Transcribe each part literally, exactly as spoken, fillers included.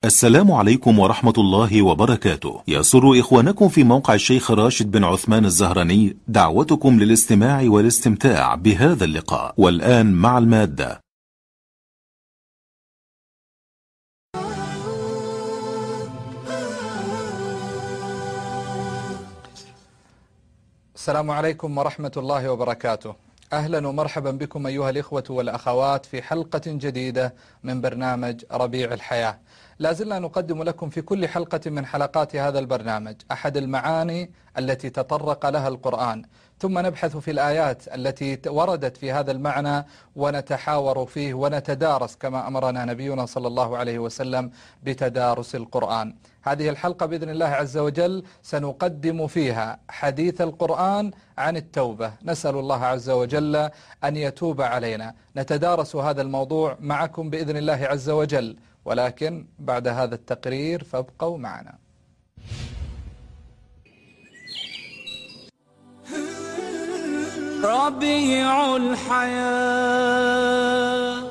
السلام عليكم ورحمة الله وبركاته. يسر إخوانكم في موقع الشيخ راشد بن عثمان الزهراني دعوتكم للاستماع والاستمتاع بهذا اللقاء. والآن مع المادة. السلام عليكم ورحمة الله وبركاته. أهلا ومرحبا بكم أيها الإخوة والأخوات في حلقة جديدة من برنامج ربيع الحياة. لازلنا نقدم لكم في كل حلقة من حلقات هذا البرنامج أحد المعاني التي تطرق لها القرآن، ثم نبحث في الآيات التي وردت في هذا المعنى ونتحاور فيه ونتدارس كما أمرنا نبينا صلى الله عليه وسلم بتدارس القرآن. هذه الحلقة بإذن الله عز وجل سنقدم فيها حديث القرآن عن التوبة. نسأل الله عز وجل أن يتوب علينا. نتدارس هذا الموضوع معكم بإذن الله عز وجل، ولكن بعد هذا التقرير فابقوا معنا. ربيع الحياة.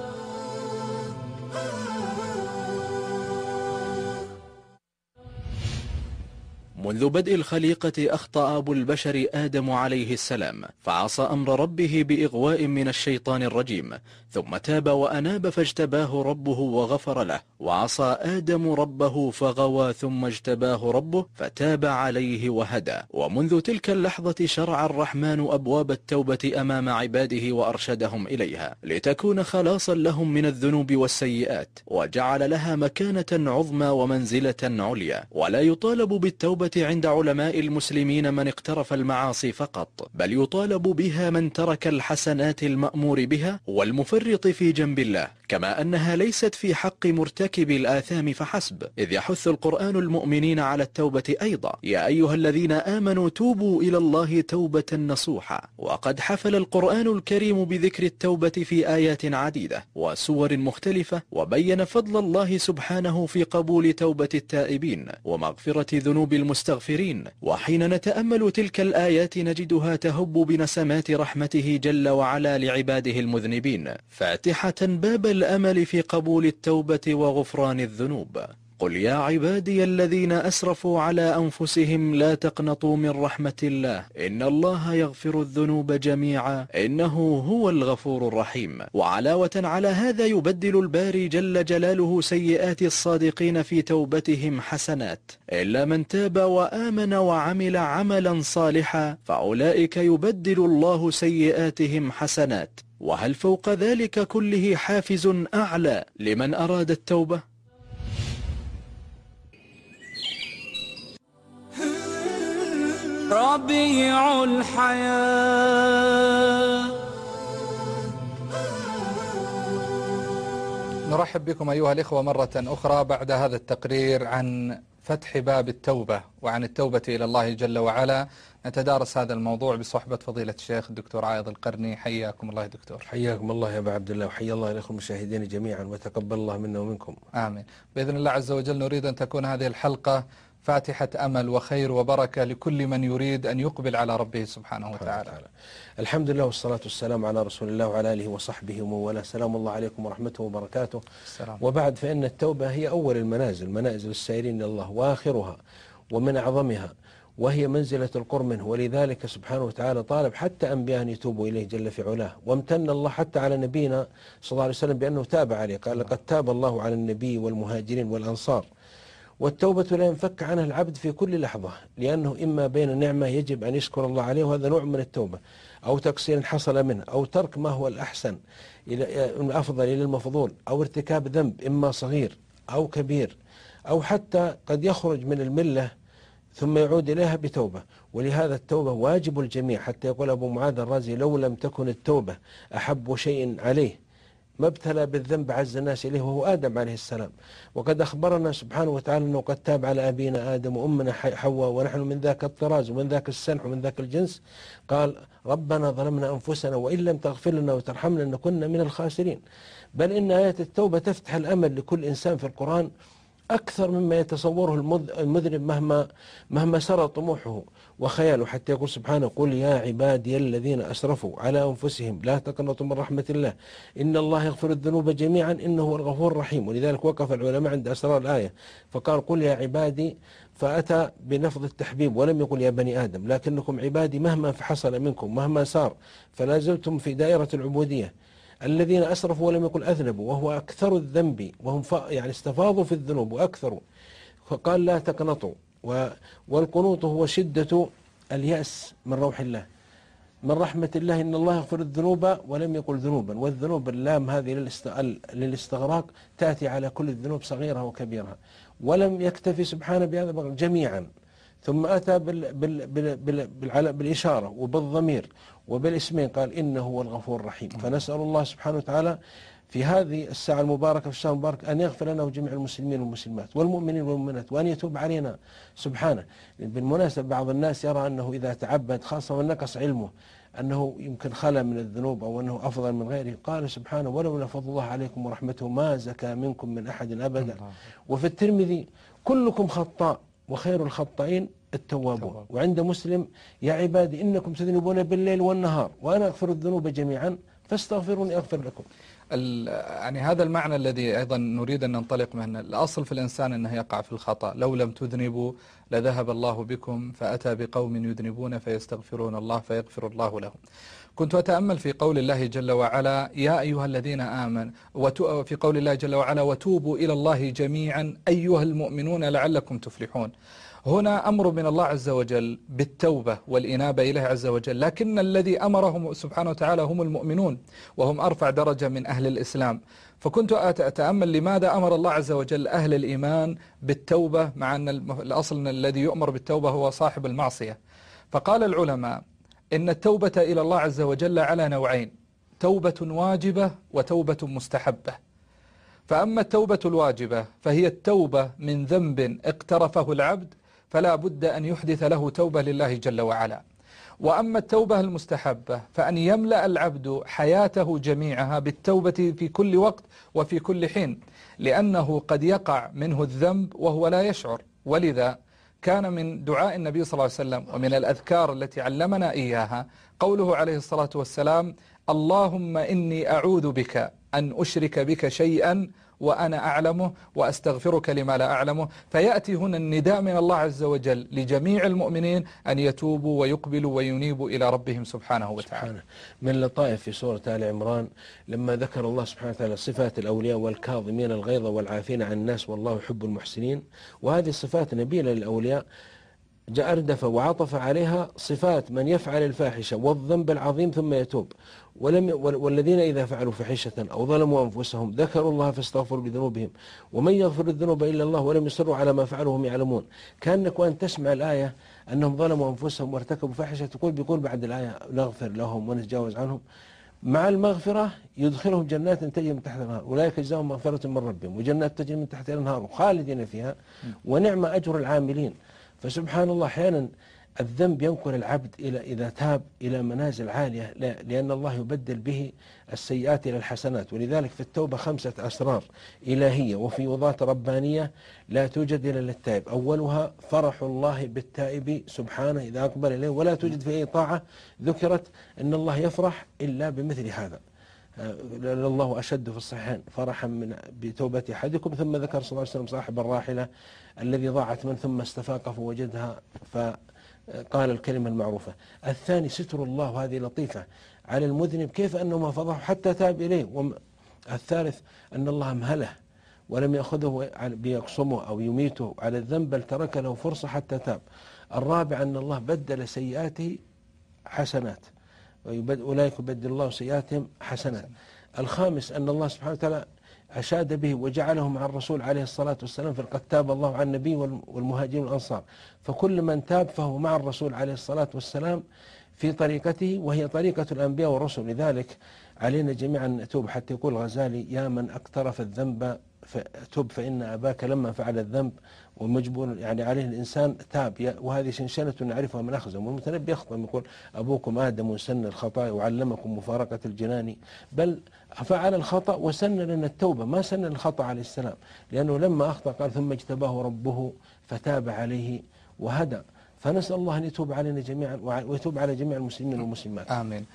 منذ بدء الخليقة أخطأ أبو البشر آدم عليه السلام، فعصى أمر ربه بإغواء من الشيطان الرجيم، ثم تاب وأناب فاجتباه ربه وغفر له، وعصى آدم ربه فغوى ثم اجتباه ربه فتاب عليه وهدى. ومنذ تلك اللحظة شرع الرحمن أبواب التوبة أمام عباده وأرشدهم إليها لتكون خلاصا لهم من الذنوب والسيئات، وجعل لها مكانة عظمى ومنزلة عليا. ولا يطالب بالتوبة عند علماء المسلمين من اقترف المعاصي فقط، بل يطالب بها من ترك الحسنات المأمور بها والمفرط في جنب الله، كما أنها ليست في حق مرتكب الآثام فحسب، إذ يحث القرآن المؤمنين على التوبة أيضا: يا أيها الذين آمنوا توبوا إلى الله توبة نصوحا. وقد حفل القرآن الكريم بذكر التوبة في آيات عديدة وسور مختلفة، وبين فضل الله سبحانه في قبول توبة التائبين ومغفرة ذنوب المستغفرين. وحين نتأمل تلك الآيات نجدها تهب بنسمات رحمته جل وعلا لعباده المذنبين، فاتحة باب الأمل في قبول التوبة وغفران الذنوب. قل يا عبادي الذين أسرفوا على أنفسهم لا تقنطوا من رحمة الله إن الله يغفر الذنوب جميعا إنه هو الغفور الرحيم. وعلاوة على هذا يبدل الباري جل جلاله سيئات الصادقين في توبتهم حسنات، إلا من تاب وآمن وعمل عملا صالحا فأولئك يبدل الله سيئاتهم حسنات. وهل فوق ذلك كله حافز أعلى لمن أراد التوبة؟ ربيع الحياة. نرحب بكم أيها الإخوة مرة أخرى بعد هذا التقرير عن فتح باب التوبة وعن التوبة إلى الله جل وعلا. نتدارس هذا الموضوع بصحبة فضيلة الشيخ الدكتور عايض القرني. حياكم الله دكتور. حياكم الله يا أبا عبد الله، وحيا الله الأخوة المشاهدين جميعا، وتقبل الله منا ومنكم. آمين بإذن الله عز وجل. نريد أن تكون هذه الحلقة فاتحة أمل وخير وبركة لكل من يريد أن يقبل على ربه سبحانه وتعالى. الحمد لله والصلاة والسلام على رسول الله وعلى آله وصحبه ومن والاه. سلام الله عليكم ورحمته وبركاته. السلام. وبعد، فإن التوبة هي أول المنازل، منازل السائرين إلى الله، وآخرها ومن أعظمها، وهي منزلة القرب منه. ولذلك سبحانه وتعالى طالب حتى أنبياء أن يتوبوا إليه جل في علاه، وامتن الله حتى على نبينا صلى الله عليه وسلم بأنه تاب عليه. قال: لقد تاب الله على النبي والمهاجرين والأنصار. والتوبة لا ينفك عنها العبد في كل لحظة، لأنه إما بين نعمة يجب أن يشكر الله عليه وهذا نوع من التوبة، أو تقصير حصل منه، أو ترك ما هو الأحسن إلى الأفضل إلى المفضول، أو ارتكاب ذنب إما صغير أو كبير، أو حتى قد يخرج من الملة ثم يعود إليها بتوبة. ولهذا التوبة واجب الجميع، حتى يقول أبو معاذ الرازي: لو لم تكن التوبة أحب شيء عليه ما ابتلى بالذنب عز الناس إليه وهو آدم عليه السلام. وقد أخبرنا سبحانه وتعالى أنه قد تاب على أبينا آدم وأمنا حواء ونحن من ذاك الطراز ومن ذاك السنح ومن ذاك الجنس. قال: ربنا ظلمنا أنفسنا وإن لم تغفر لنا وترحمنا لنكن من الخاسرين. بل إن آيات التوبة تفتح الأمل لكل إنسان في القرآن أكثر مما يتصوره المذنب مهما مهما سرى طموحه وخياله، حتى يقول سبحانه: قل يا عبادي الذين أسرفوا على أنفسهم لا تقنطوا من رحمة الله إن الله يغفر الذنوب جميعا إنه هو الغفور الرحيم. ولذلك وقف العلماء عند أسرار الآية فقال: قل يا عبادي، فأتى بلفظ التحبيب ولم يقل يا بني آدم، لكنكم عبادي مهما حصل منكم مهما سار فلا زلتم في دائرة العبودية. الذين أسرفوا ولم يقل أذنبوا، وهو أكثر الذنب، وهم يعني استفاضوا في الذنوب وأكثروا، فقال لا تقنطوا. والقنوط هو شدة اليأس من روح الله، من رحمة الله، إن الله يغفر الذنوب ولم يقل ذنوبا. والذنوب اللام هذه للاستغراق تأتي على كل الذنوب صغيرها وكبيرها، ولم يكتفي سبحانه بهذا جميعا، ثم أتى بال بال بال بال بالإشارة وبالضمير وبالاسمين، قال إنه هو الغفور الرحيم. فنسأل الله سبحانه وتعالى في هذه الساعة المباركة في الشهر المبارك أن يغفر لنا وجميع المسلمين والمسلمات والمؤمنين والمؤمنات، وأن يتوب علينا سبحانه. بالمناسبة بعض الناس يرى أنه إذا تعبد، خاصة من نقص علمه، أنه يمكن خلى من الذنوب أو أنه أفضل من غيره. قال سبحانه: ولولا فضل الله عليكم ورحمته ما زكى منكم من أحد أبدا. وفي الترمذي: كلكم خطاء وخير الخطائين التوابون. وعند مسلم: يا عبادي إنكم تذنبون بالليل والنهار وأنا أغفر الذنوب جميعا فاستغفروني أغفر لكم. يعني هذا المعنى الذي أيضا نريد أن ننطلق منه. الأصل في الإنسان أنه يقع في الخطأ، لو لم تذنبوا لذهب الله بكم، فأتى بقوم يذنبون فيستغفرون الله فيغفر الله لهم. كنت أتأمل في قول الله جل وعلا: يا أيها الذين آمنوا، وفي قول الله جل وعلا: وتوبوا إلى الله جميعا أيها المؤمنون لعلكم تفلحون. هنا أمر من الله عز وجل بالتوبة والإنابة إليه عز وجل، لكن الذي أمرهم سبحانه وتعالى هم المؤمنون، وهم أرفع درجة من أهل الإسلام. فكنت أتأمل لماذا أمر الله عز وجل أهل الإيمان بالتوبة، مع أن الأصل الذي يؤمر بالتوبة هو صاحب المعصية. فقال العلماء إن التوبة إلى الله عز وجل على نوعين: توبة واجبة وتوبة مستحبة. فأما التوبة الواجبة فهي التوبة من ذنب اقترفه العبد فلا بد أن يحدث له توبة لله جل وعلا. وأما التوبة المستحبة فأن يملأ العبد حياته جميعها بالتوبة في كل وقت وفي كل حين، لأنه قد يقع منه الذنب وهو لا يشعر. ولذا كان من دعاء النبي صلى الله عليه وسلم ومن الأذكار التي علمنا إياها قوله عليه الصلاة والسلام: اللهم إني أعوذ بك أن أشرك بك شيئا وأنا أعلمه وأستغفرك لما لا أعلمه. فيأتي هنا النداء من الله عز وجل لجميع المؤمنين أن يتوبوا ويقبلوا وينيبوا إلى ربهم سبحانه وتعالى. سبحانه. من لطائف في سورة آل عمران لما ذكر الله سبحانه وتعالى صفات الأولياء: والكاظمين الغيظ والعافين عن الناس والله يحب المحسنين. وهذه الصفات نبيلة للأولياء، جاء أردف وعطف عليها صفات من يفعل الفاحشة والذنب العظيم ثم يتوب. ولم والذين إذا فعلوا فاحشة أو ظلموا أنفسهم ذكروا الله فاستغفروا لذنوبهم ومن يغفر الذنوب إلا الله ولم يصروا على ما فعلوا وهم يعلمون. كأنك وأن تسمع الآية أنهم ظلموا أنفسهم وارتكبوا فاحشة تقول بيقول بعد الآية: نغفر لهم ونتجاوز عنهم. مع المغفرة يدخلهم جنات تجري من تحت الأنهار، أولئك يجزاهم مغفرة من ربهم وجنات تجري من تحت الأنهار خالدين فيها ونعم أجر العاملين. فسبحان الله، أحيانا الذنب ينقل العبد إلى إذا تاب إلى منازل عالية، لأن الله يبدل به السيئات إلى الحسنات. ولذلك في التوبة خمسة أسرار إلهية وفيوضات ربانية لا توجد إلا للتائب. أولها فرح الله بالتائب سبحانه إذا أقبل إليه، ولا توجد في أي طاعة ذكرت أن الله يفرح إلا بمثل هذا. الله أشد في الصحيحين فرحا من بتوبة أحدكم، ثم ذكر صلى الله عليه وسلم صاحب الراحلة الذي ضاعت من ثم استفاق فوجدها فقال الكلمة المعروفة. الثاني ستر الله، هذه لطيفة على المذنب، كيف أنه ما فضحه حتى تاب إليه. الثالث أن الله مهله ولم يأخذه بيقصمه أو يميته على الذنب، بل ترك له فرصة حتى تاب. الرابع أن الله بدل سيئاته حسنات، أولئك يبدل الله سيئاتهم حسنات. الخامس أن الله سبحانه وتعالى أشاد به وجعله مع الرسول عليه الصلاة والسلام، فقد تاب الله على النبي والمهاجرين والأنصار، فكل من تاب فهو مع الرسول عليه الصلاة والسلام في طريقته، وهي طريقة الأنبياء والرسل. لذلك علينا جميعا أن نتوب. حتى يقول الغزالي: يا من اقترف الذنب فتب فإن أباك لما فعل الذنب ومجبور يعني عليه الإنسان تاب، وهذه شنشنة نعرفها من أخزم. والمتنبي يخطم يقول أبوكم آدم سن الخطأ وعلمكم مفارقة الجنان، بل فعل الخطأ وسن لنا التوبة، ما سن الخطأ عليه السلام، لأنه لما أخطأ قال ثم اجتباه ربه فتاب عليه وهدى. فنسأل الله أن يتوب علينا جميعا ويتوب على جميع المسلمين والمسلمات. آمين.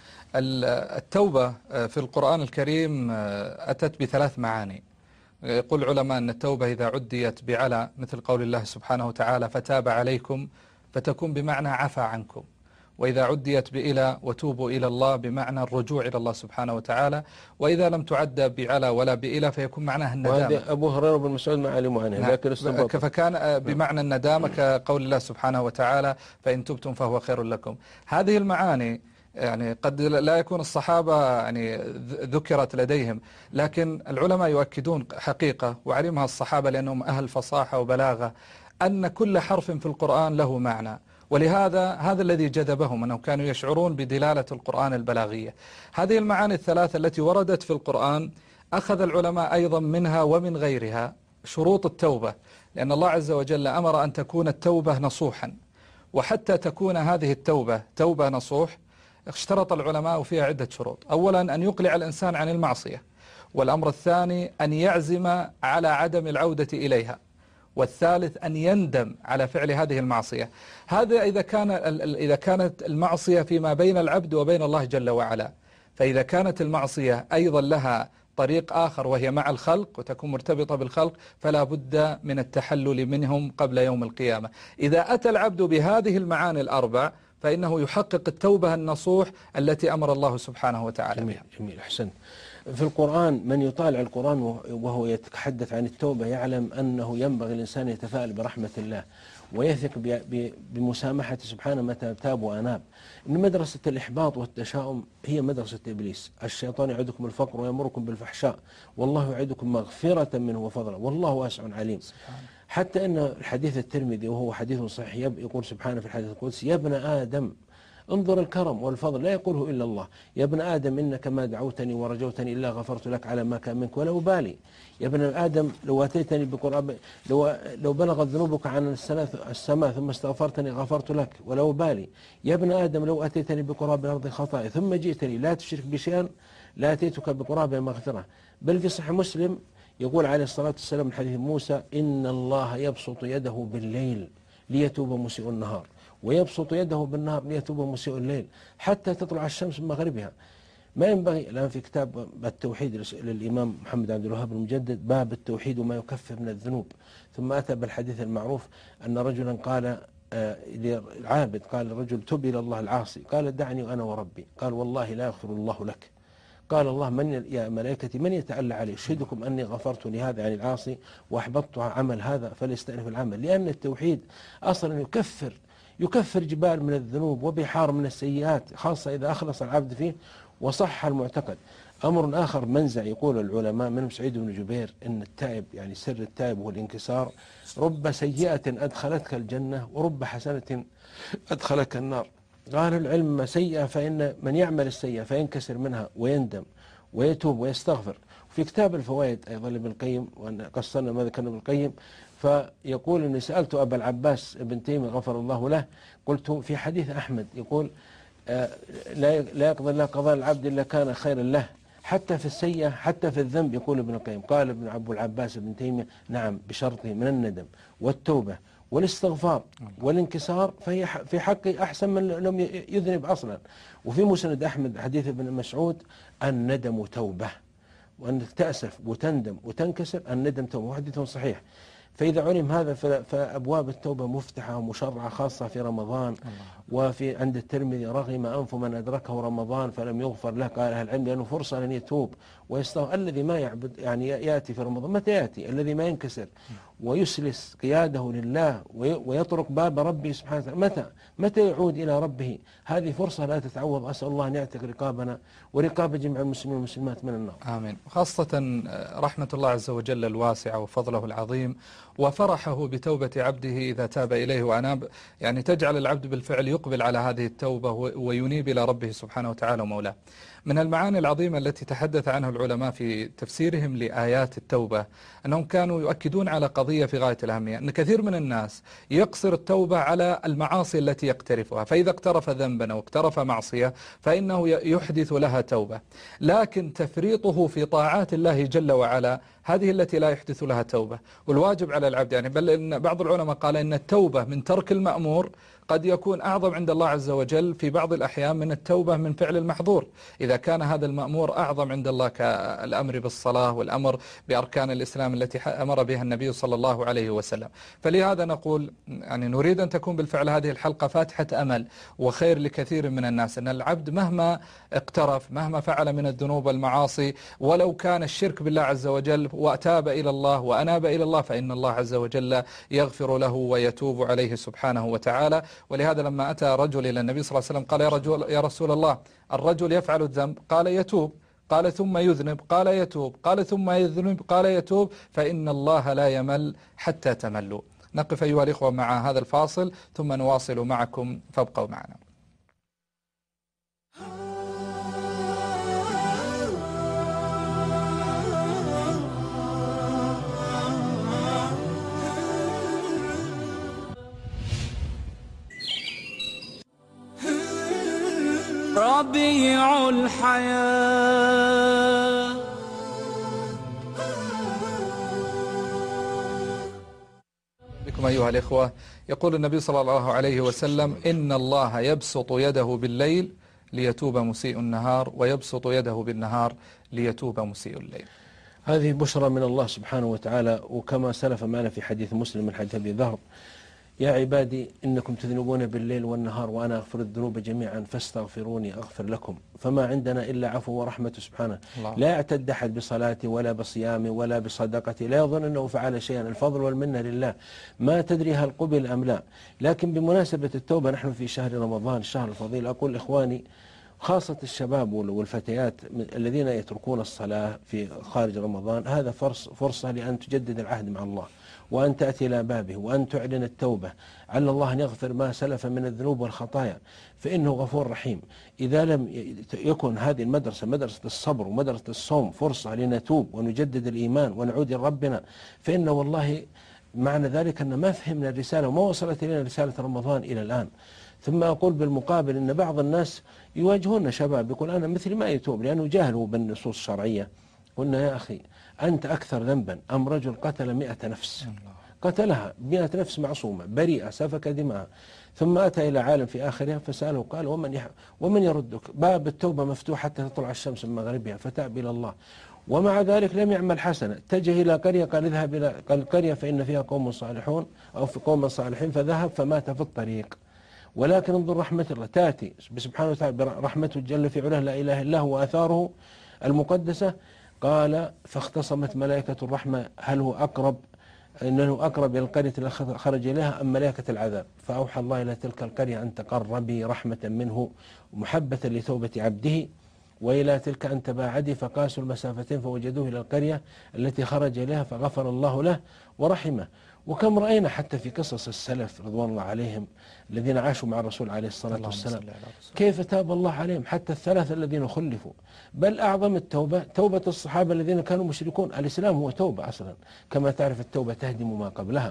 التوبة في القرآن الكريم أتت بثلاث معاني. يقول العلماء أن التوبة إذا عديت بعلى مثل قول الله سبحانه وتعالى فتاب عليكم فتكون بمعنى عفى عنكم، وإذا عديت بإلى وتوبوا إلى الله بمعنى الرجوع إلى الله سبحانه وتعالى، وإذا لم تعد بعلى ولا بإلى فيكون معناها الندامة. وهذا أبو هريرة بن مسعود ما علموا عنه، لكن استنبط فكان بمعنى الندامة كقول الله سبحانه وتعالى فإن تبتم فهو خير لكم. هذه المعاني يعني قد لا يكون الصحابة يعني ذكرت لديهم، لكن العلماء يؤكدون حقيقة وعلمها الصحابة لأنهم أهل فصاحة وبلاغة أن كل حرف في القرآن له معنى، ولهذا هذا الذي جذبهم أنهم كانوا يشعرون بدلالة القرآن البلاغية. هذه المعاني الثلاثة التي وردت في القرآن أخذ العلماء أيضا منها ومن غيرها شروط التوبة، لأن الله عز وجل أمر أن تكون التوبة نصوحا، وحتى تكون هذه التوبة توبة نصوح اشترط العلماء فيها عدة شروط. أولا أن يقلع الإنسان عن المعصية، والأمر الثاني أن يعزم على عدم العودة إليها، والثالث أن يندم على فعل هذه المعصية. هذا إذا كان إذا كانت المعصية فيما بين العبد وبين الله جل وعلا. فإذا كانت المعصية أيضا لها طريق آخر وهي مع الخلق وتكون مرتبطة بالخلق فلا بد من التحلل منهم قبل يوم القيامة. إذا أتى العبد بهذه المعاني الأربع فإنه يحقق التوبة النصوح التي أمر الله سبحانه وتعالى بها. جميل جميل أحسن. في القرآن من يطالع القرآن وهو يتحدث عن التوبة يعلم أنه ينبغي الإنسان يتفائل برحمة الله ويثق بمسامحة سبحانه متى تاب وأناب. إن مدرسة الإحباط والتشاؤم هي مدرسة إبليس. الشيطان يعدكم الفقر ويأمركم بالفحشاء والله يعدكم مغفرة منه وفضلا والله واسع عليم. حتى أن الحديث الترمذي وهو حديث صحيح يقول سبحانه في الحديث القدسي يا ابن آدم انظر الكرم والفضل لا يقوله إلا الله. يا ابن آدم إنك ما دعوتني ورجوتني إلا غفرت لك على ما كان منك ولا أبالي. يا ابن آدم لو أتيتني بقراب لو, لو بلغت ذنوبك عن السماء ثم استغفرتني غفرت لك ولا أبالي. يا ابن آدم لو أتيتني بقراب الأرض خطايا ثم جئتني لا تشرك بشيئا لا أتيتك بقراب مغفرة. بل في صحيح مسلم يقول عليه الصلاة والسلام من حديث موسى إن الله يبسط يده بالليل ليتوب مسيء النهار ويبسط يده بالنهار ليتوب مسيء الليل حتى تطلع الشمس من مغربها. ما ينبغي الآن في كتاب التوحيد للإمام محمد عبد الوهاب المجدد باب التوحيد وما يكفر من الذنوب، ثم أتى بالحديث المعروف أن رجلا قال العابد قال الرجل تب إلى الله العاصي قال دعني وأنا وربي قال والله لا يغفر الله لك. قال الله من يا ملائكتي من يتألى علي أشهدكم أني غفرت لهذا عن العاصي وأحبطت عمل هذا فليستأنف العمل. لأن التوحيد أصلا يكفر يكفر جبال من الذنوب وبحار من السيئات خاصة إذا أخلص العبد فيه وصح المعتقد. أمر آخر منزع يقول العلماء منهم سعيد بن جبير إن التائب يعني سر التائب هو الانكسار. رب سيئة أدخلتك الجنة ورب حسنة أدخلك النار. قال العلم سيئة فإن من يعمل السيئة فينكسر منها ويندم ويتوب ويستغفر. في كتاب الفوائد أيضا ابن القيم وأن قصرنا ماذا كان ابن القيم فيقول أني سألت أبا العباس ابن تيمية غفر الله له قلت في حديث أحمد يقول آه لا يقضي الله قضاء العبد إلا كان خيرا له حتى في السيئة حتى في الذنب. يقول ابن القيم قال ابن أبو العباس ابن تيمية نعم بشرطه من الندم والتوبة والاستغفار والانكسار فهي في حقه أحسن من لم يذنب أصلا. وفي مسند أحمد حديث ابن مسعود الندم توبة وأنك تأسف وتندم وتنكسر الندم توبة وحديث صحيح. فإذا علم هذا فأبواب التوبة مفتحة ومشرعة خاصة في رمضان. وفي عند الترمذي رغم أنف من أدركه رمضان فلم يغفر له قال أهل العلم لأنه فرصة أن يتوب ويستغفر. الذي ما يعبد يعني يأتي في رمضان متى يأتي الذي ما ينكسر ويسلس قياده لله ويطرق باب ربه سبحانه وتعالى، متى متى يعود إلى ربه؟ هذه فرصة لا تتعوض. أسأل الله أن يعتق رقابنا ورقاب جميع المسلمين والمسلمات من النار. آمين. خاصة رحمة الله عز وجل الواسعة وفضله العظيم وفرحه بتوبة عبده إذا تاب إليه وأناب، يعني تجعل العبد بالفعل يقبل على هذه التوبة وينيب إلى ربه سبحانه وتعالى ومولاه. من المعاني العظيمة التي تحدث عنها العلماء في تفسيرهم لآيات التوبة أنهم كانوا يؤكدون على قضية في غاية الأهمية، أن كثير من الناس يقصر التوبة على المعاصي التي يقترفها، فإذا اقترف ذنبا أو اقترف معصية فإنه يحدث لها توبة، لكن تفريطه في طاعات الله جل وعلا هذه التي لا يحدث لها توبة. والواجب على العبد، يعني بل إن بعض العلماء قال إن التوبة من ترك المأمور قد يكون أعظم عند الله عز وجل في بعض الأحيان من التوبة من فعل المحظور، إذا كان هذا المأمور أعظم عند الله كالأمر بالصلاة والأمر بأركان الإسلام التي أمر بها النبي صلى الله عليه وسلم. فلهذا نقول يعني نريد أن تكون بالفعل هذه الحلقة فاتحة أمل وخير لكثير من الناس، أن العبد مهما اقترف مهما فعل من الذنوب والمعاصي ولو كان الشرك بالله عز وجل وتاب إلى الله وأناب إلى الله فإن الله عز وجل يغفر له ويتوب عليه سبحانه وتعالى. ولهذا لما أتى رجل إلى النبي صلى الله عليه وسلم قال يا, رجل يا رسول الله الرجل يفعل الذنب، قال يتوب، قال ثم يذنب، قال يتوب، قال ثم يذنب، قال يتوب، فإن الله لا يمل حتى تملوا. نقف أيها الإخوة مع هذا الفاصل ثم نواصل معكم، فابقوا معنا. ربيع الحياة بكم أيها الإخوة. يقول النبي صلى الله عليه وسلم إن الله يبسط يده بالليل ليتوب مسيء النهار ويبسط يده بالنهار ليتوب مسيء الليل. هذه بشرى من الله سبحانه وتعالى، وكما سلف معنا في حديث مسلم من حديث أبي ذر يا عبادي إنكم تذنبون بالليل والنهار وأنا أغفر الذنوب جميعا فاستغفروني أغفر لكم. فما عندنا إلا عفو ورحمة سبحانه. الله. لا يعتد أحد بصلاتي ولا بصيامي ولا بصدقتي، لا يظن أنه فعل شيئا، الفضل والمنة لله، ما تدري هل قبل أم لا. لكن بمناسبة التوبة نحن في شهر رمضان الشهر الفضيل، أقول إخواني خاصة الشباب والفتيات الذين يتركون الصلاة في خارج رمضان، هذا فرصة لأن تجدد العهد مع الله وأن تأتي إلى بابه وأن تعلن التوبة على الله أن يغفر ما سلف من الذنوب والخطايا، فإنه غفور رحيم. إذا لم يكن هذه المدرسة مدرسة الصبر ومدرسة الصوم فرصة لنتوب ونجدد الإيمان ونعود لربنا، فإن والله معنى ذلك أن ما فهمنا الرسالة وما وصلت إلينا رسالة رمضان إلى الآن. ثم أقول بالمقابل أن بعض الناس يواجهون شباب يقول أنا مثل ما يتوب لأنه جاهل بالنصوص الشرعية. قلنا يا أخي أنت أكثر ذنبا أم رجل قتل مئة نفس، قتلها مئة نفس معصومة بريئة سفك دماء، ثم أتى إلى عالم في آخرها فسأله قال ومن, يح... ومن يردك؟ باب التوبة مفتوح حتى تطلع الشمس من مغربها فتاب إلى الله، ومع ذلك لم يعمل حسنة. اتجه إلى قرية قال اذهب إلى القرية فإن فيها قوم صالحون أو في قوم صالحين، فذهب فمات في الطريق. ولكن انظر رحمة الله تأتي سبحانه وتعالى برحمته جل في علاه لا إله إلا هو وآثاره المقدسة. قال فاختصمت ملائكة الرحمة هل هو أقرب إنه أقرب إلى القرية التي خرج إليها أم ملائكة العذاب؟ فأوحى الله إلى تلك القرية أن تقربي رحمة منه محبة لتوبة عبده، وإلى تلك أن تباعدي فقاسوا المسافتين فوجدوه إلى القرية التي خرج إليها فغفر الله له ورحمه. وكم رأينا حتى في قصص السلف رضوان الله عليهم الذين عاشوا مع الرسول عليه الصلاة والسلام كيف تاب الله عليهم، حتى الثلاثة الذين خلفوا. بل أعظم التوبة توبة الصحابة الذين كانوا مشركون. الإسلام هو توبة أصلا، كما تعرف التوبة تهدم ما قبلها.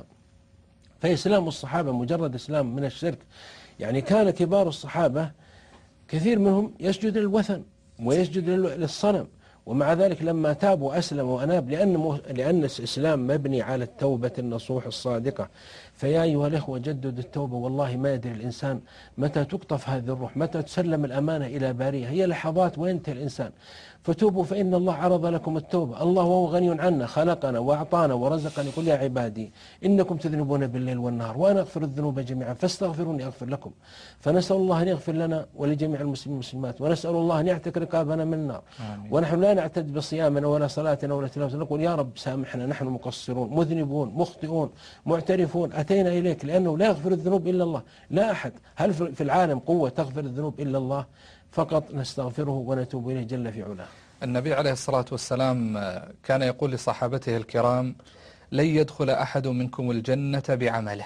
فإسلام الصحابة مجرد إسلام من الشرك. يعني كان كبار الصحابة كثير منهم يسجد للوثن ويسجد للصنم، ومع ذلك لما تاب وأسلم وأناب لأن, لأن الإسلام مبني على التوبة النصوح الصادقة. فيا أيها الإخوة جدد التوبة. والله ما يدري الإنسان متى تقطف هذه الروح، متى تسلم الأمانة إلى باريها، هي لحظات وينتهي الإنسان. فتوبوا فإن الله عرض لكم التوبة. الله وهو غني عنا خلقنا وأعطانا ورزقنا. يقول يا عبادي إنكم تذنبون بالليل والنهار وأنا أغفر الذنوب جميعا فاستغفروني أغفر لكم. فنسأل الله أن يغفر لنا ولجميع المسلمين والمسلمات، ونسأل الله أن يعتق رقابنا من النار. آمين. ونحن لا نعتد بصيامنا ولا صلاتنا ولا تلاوتنا، نقول يا رب سامحنا، نحن مقصرون مذنبون مخطئون معترفون، أتينا إليك لأنه لا يغفر الذنوب إلا الله، لا أحد. هل في العالم قوة تغفر الذنوب إلا الله؟ فقط نستغفره ونتوب إليه جل في علاه. النبي عليه الصلاة والسلام كان يقول لصحابته الكرام: لن يدخل أحد منكم الجنة بعمله.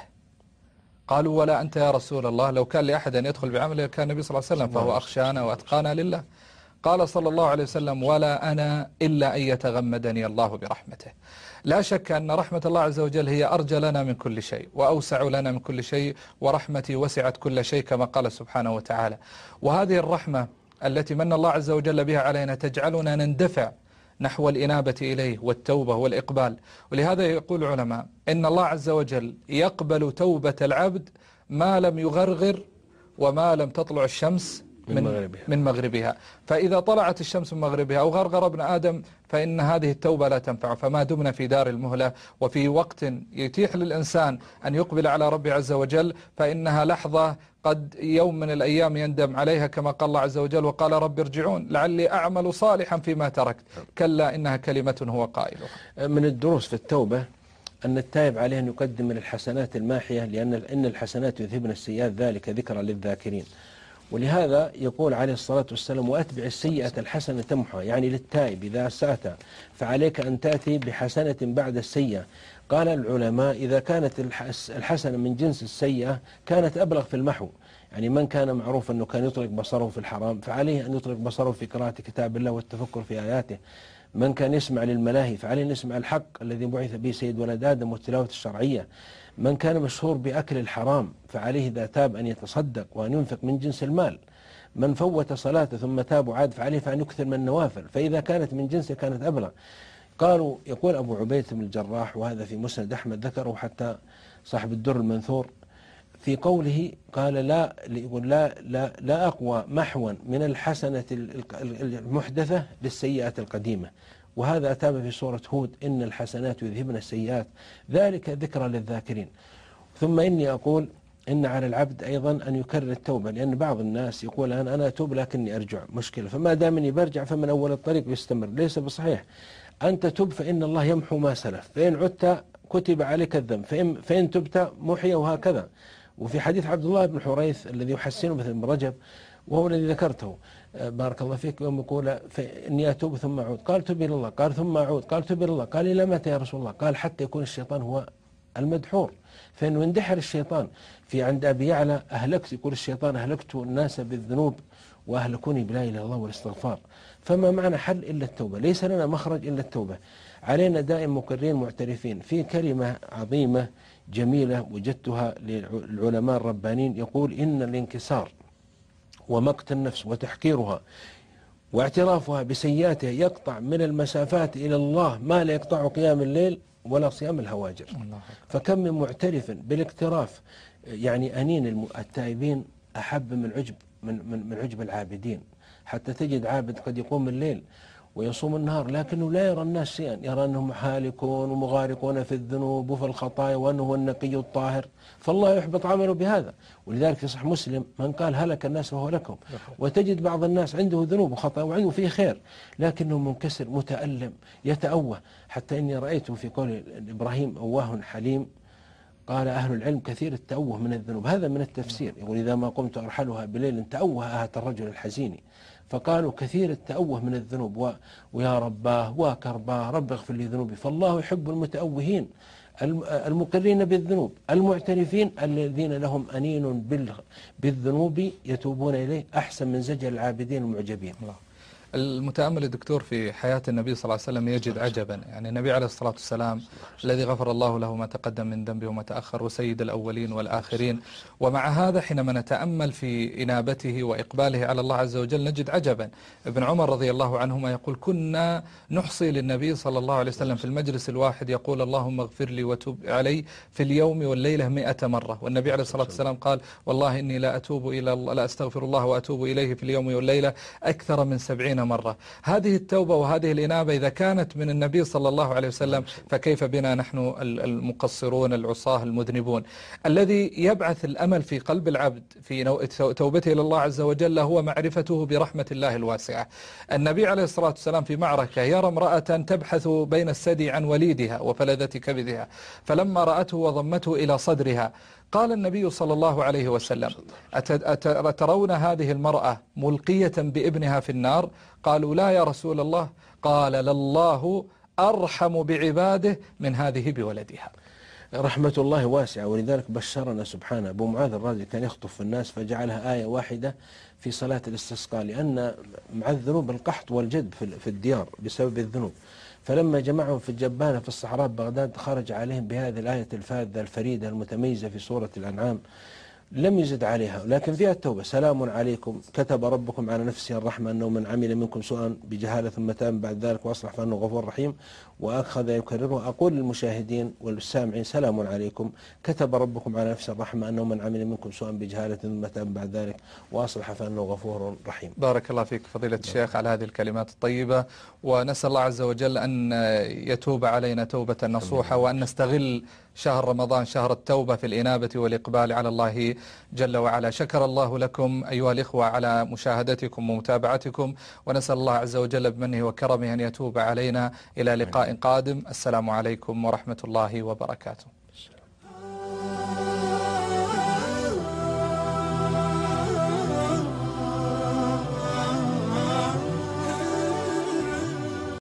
قالوا: ولا أنت يا رسول الله؟ لو كان لأحد أن يدخل بعمله كان النبي صلى الله عليه وسلم، فهو أخشانا وأتقانا لله. قال صلى الله عليه وسلم: ولا أنا إلا أن يتغمدني الله برحمته. لا شك أن رحمة الله عز وجل هي أرجى لنا من كل شيء وأوسع لنا من كل شيء، ورحمتي وسعت كل شيء كما قال سبحانه وتعالى. وهذه الرحمة التي من الله عز وجل بها علينا تجعلنا نندفع نحو الإنابة إليه والتوبة والإقبال. ولهذا يقول العلماء إن الله عز وجل يقبل توبة العبد ما لم يغرغر وما لم تطلع الشمس من مغربها. من مغربها. فإذا طلعت الشمس من مغربها أو غرغر ابن آدم فإن هذه التوبة لا تنفع. فما دمنا في دار المهلة وفي وقت يتيح للإنسان أن يقبل على ربه عز وجل، فإنها لحظة قد يوم من الأيام يندم عليها، كما قال الله عز وجل: وقال رب ارجعون لعلي أعمل صالحا فيما تركت، كلا إنها كلمة هو قائلها. من الدروس في التوبة أن التائب عليه أن يقدم من الحسنات الماحية، لأن إن الحسنات يذهبن السيئات، ذلك ذكرى للذاكرين. ولهذا يقول عليه الصلاة والسلام: وأتبع السيئة الحسنة تمحها، يعني للتائب إذا أسأت فعليك أن تأتي بحسنة بعد السيئة. قال العلماء: إذا كانت الحسنة من جنس السيئة كانت أبلغ في المحو، يعني من كان معروف أنه كان يطلق بصره في الحرام فعليه أن يطلق بصره في قراءة كتاب الله والتفكر في آياته. من كان يسمع للملاهي فعليه أن يسمع الحق الذي بعث به سيد ولد آدم والتلاوة الشرعية. من كان مشهور بأكل الحرام فعليه إذا تاب أن يتصدق وأن ينفق من جنس المال. من فوت صلاته ثم تاب وعاد فعليه فأن يكثر من النوافل، فإذا كانت من جنسه كانت أبلغ. قالوا يقول أبو عبيدة بن الجراح، وهذا في مسند أحمد ذكره حتى صاحب الدر المنثور في قوله، قال لا يقول لا لا لا أقوى محوا من الحسنة المحدثة للسيئة القديمة. وهذا أتى في سورة هود: إن الحسنات يذهبن السيئات ذلك ذكرى للذاكرين. ثم إني أقول إن على العبد أيضا أن يكرر التوبة، لأن بعض الناس يقول أنا أنا أتوب لكني أرجع، مشكلة، فما دام إني برجع فمن أول الطريق يستمر، ليس بصحيح. أنت تب فإن الله يمحو ما سلف، فإن عدت كتب عليك الذنب، فإن, فإن تبت محي، وهكذا. وفي حديث عبد الله بن حريث الذي يحسنه مثل ابن رجب وهو الذي ذكرته بارك الله فيك، يوم يقول إني أتوب ثم أعود، قال تب إلى الله، قال ثم أعود، قال تب إلى الله، قال إلى متى يا رسول الله؟ قال حتى يكون الشيطان هو المدحور، فإنه يندحر الشيطان. في عند أبي يعلى أهلكت، يقول الشيطان أهلكت الناس بالذنوب وأهلكوني بلا إله إلا الله والاستغفار. فما معنى حل إلا التوبة، ليس لنا مخرج إلا التوبة. علينا دائم مقرين معترفين. في كلمة عظيمة جميلة وجدتها للعلماء الربانيين، يقول إن الانكسار ومقت النفس وتحقيرها واعترافها بسيئاتها يقطع من المسافات إلى الله ما لا يقطع قيام الليل ولا صيام الهواجر. فكم من معترف بالاقتراف، يعني أنين التائبين أحب من عجب من, من, من عجب العابدين. حتى تجد عابد قد يقوم الليل ويصوم النهار لكنه لا يرى الناس شيئا، يرى أنهم حالكون ومغارقون في الذنوب وفي الخطايا وأنه هو النقي الطاهر، فالله يحبط عمله بهذا. ولذلك في صحيح مسلم: من قال هلك الناس فهو لكم. وتجد بعض الناس عنده ذنوب وخطايا وعنده فيه خير لكنه منكسر متألم يتأوه. حتى إني رأيته في قول إبراهيم: أواه حليم. قال أهل العلم كثير التأوه من الذنوب، هذا من التفسير. يقول إذا ما قمت أرحلها بليل تأوه أهات الرجل الحزين. فقالوا كثير التأوه من الذنوب و... ويا رباه وكرباه رب اغفر لي ذنوبي. فالله يحب المتأوهين المقرين بالذنوب المعترفين الذين لهم أنين بال... بالذنوب يتوبون إليه، أحسن من زجر العابدين المعجبين. المتأمل الدكتور في حياة النبي صلى الله عليه وسلم يجد عجبا. يعني النبي عليه الصلاة والسلام الذي غفر الله له ما تقدم من ذنبه وما تأخر، وسيد الأولين والآخرين، ومع هذا حينما نتأمل في إنابته وإقباله على الله عز وجل نجد عجبا. ابن عمر رضي الله عنهما يقول: كنا نحصي للنبي صلى الله عليه وسلم في المجلس الواحد يقول: اللهم اغفر لي وتب علي في اليوم والليلة مئة مرة. والنبي عليه الصلاة والسلام قال: والله إني لا أتوب إلى الله لا أستغفر الله وأتوب إليه في اليوم والليلة أكثر من سبعين سبعين مرة. هذه التوبة وهذه الإنابة إذا كانت من النبي صلى الله عليه وسلم فكيف بنا نحن المقصرون العصاه المذنبون. الذي يبعث الأمل في قلب العبد في توبته إلى الله عز وجل هو معرفته برحمة الله الواسعة. النبي عليه الصلاة والسلام في معركة يرى امرأة تبحث بين الثدي عن وليدها وفلذة كبدها، فلما رأته وضمته إلى صدرها قال النبي صلى الله عليه وسلم: أترون هذه المرأة ملقية بابنها في النار؟ قالوا: لا يا رسول الله. قال: لله أرحم بعباده من هذه بولدها. رحمة الله واسعة، ولذلك بشرنا سبحانه. أبو معاذ الرازي كان يخطب في الناس فجعلها آية واحدة في صلاة الاستسقاء، لأن مع الذنوب القحط والجد في الديار بسبب الذنوب، فلما جمعهم في الجبانة في الصحراء بغداد خرج عليهم بهذه الآية الفاذة الفريدة المتميزة في سورة الأنعام، لم يزد عليها، لكن فيها التوبة: سلام عليكم كتب ربكم على نفسه الرحمة أنه من عمل منكم سوءا بجهالة ثم تاب بعد ذلك وأصلح فأنه غفور رحيم. وأخذ يكرره: أقول للمشاهدين والسامعين سلام عليكم كتب ربكم على نفسه الرحمة أنه من عمل منكم سوءا بجهالة ثم تاب بعد ذلك وأصلح فأنه غفور رحيم. بارك الله فيك فضيلة الشيخ على هذه الكلمات الطيبة، ونسأل الله عز وجل أن يتوب علينا توبة نصوحة، وأن نستغل شهر رمضان شهر التوبة في الإنابة والإقبال على الله جل وعلا. شكر الله لكم أيها الإخوة على مشاهدتكم ومتابعتكم، ونسأل الله عز وجل بمنه وكرمه أن يتوب علينا. إلى لقاء قادم. السلام عليكم ورحمة الله وبركاته.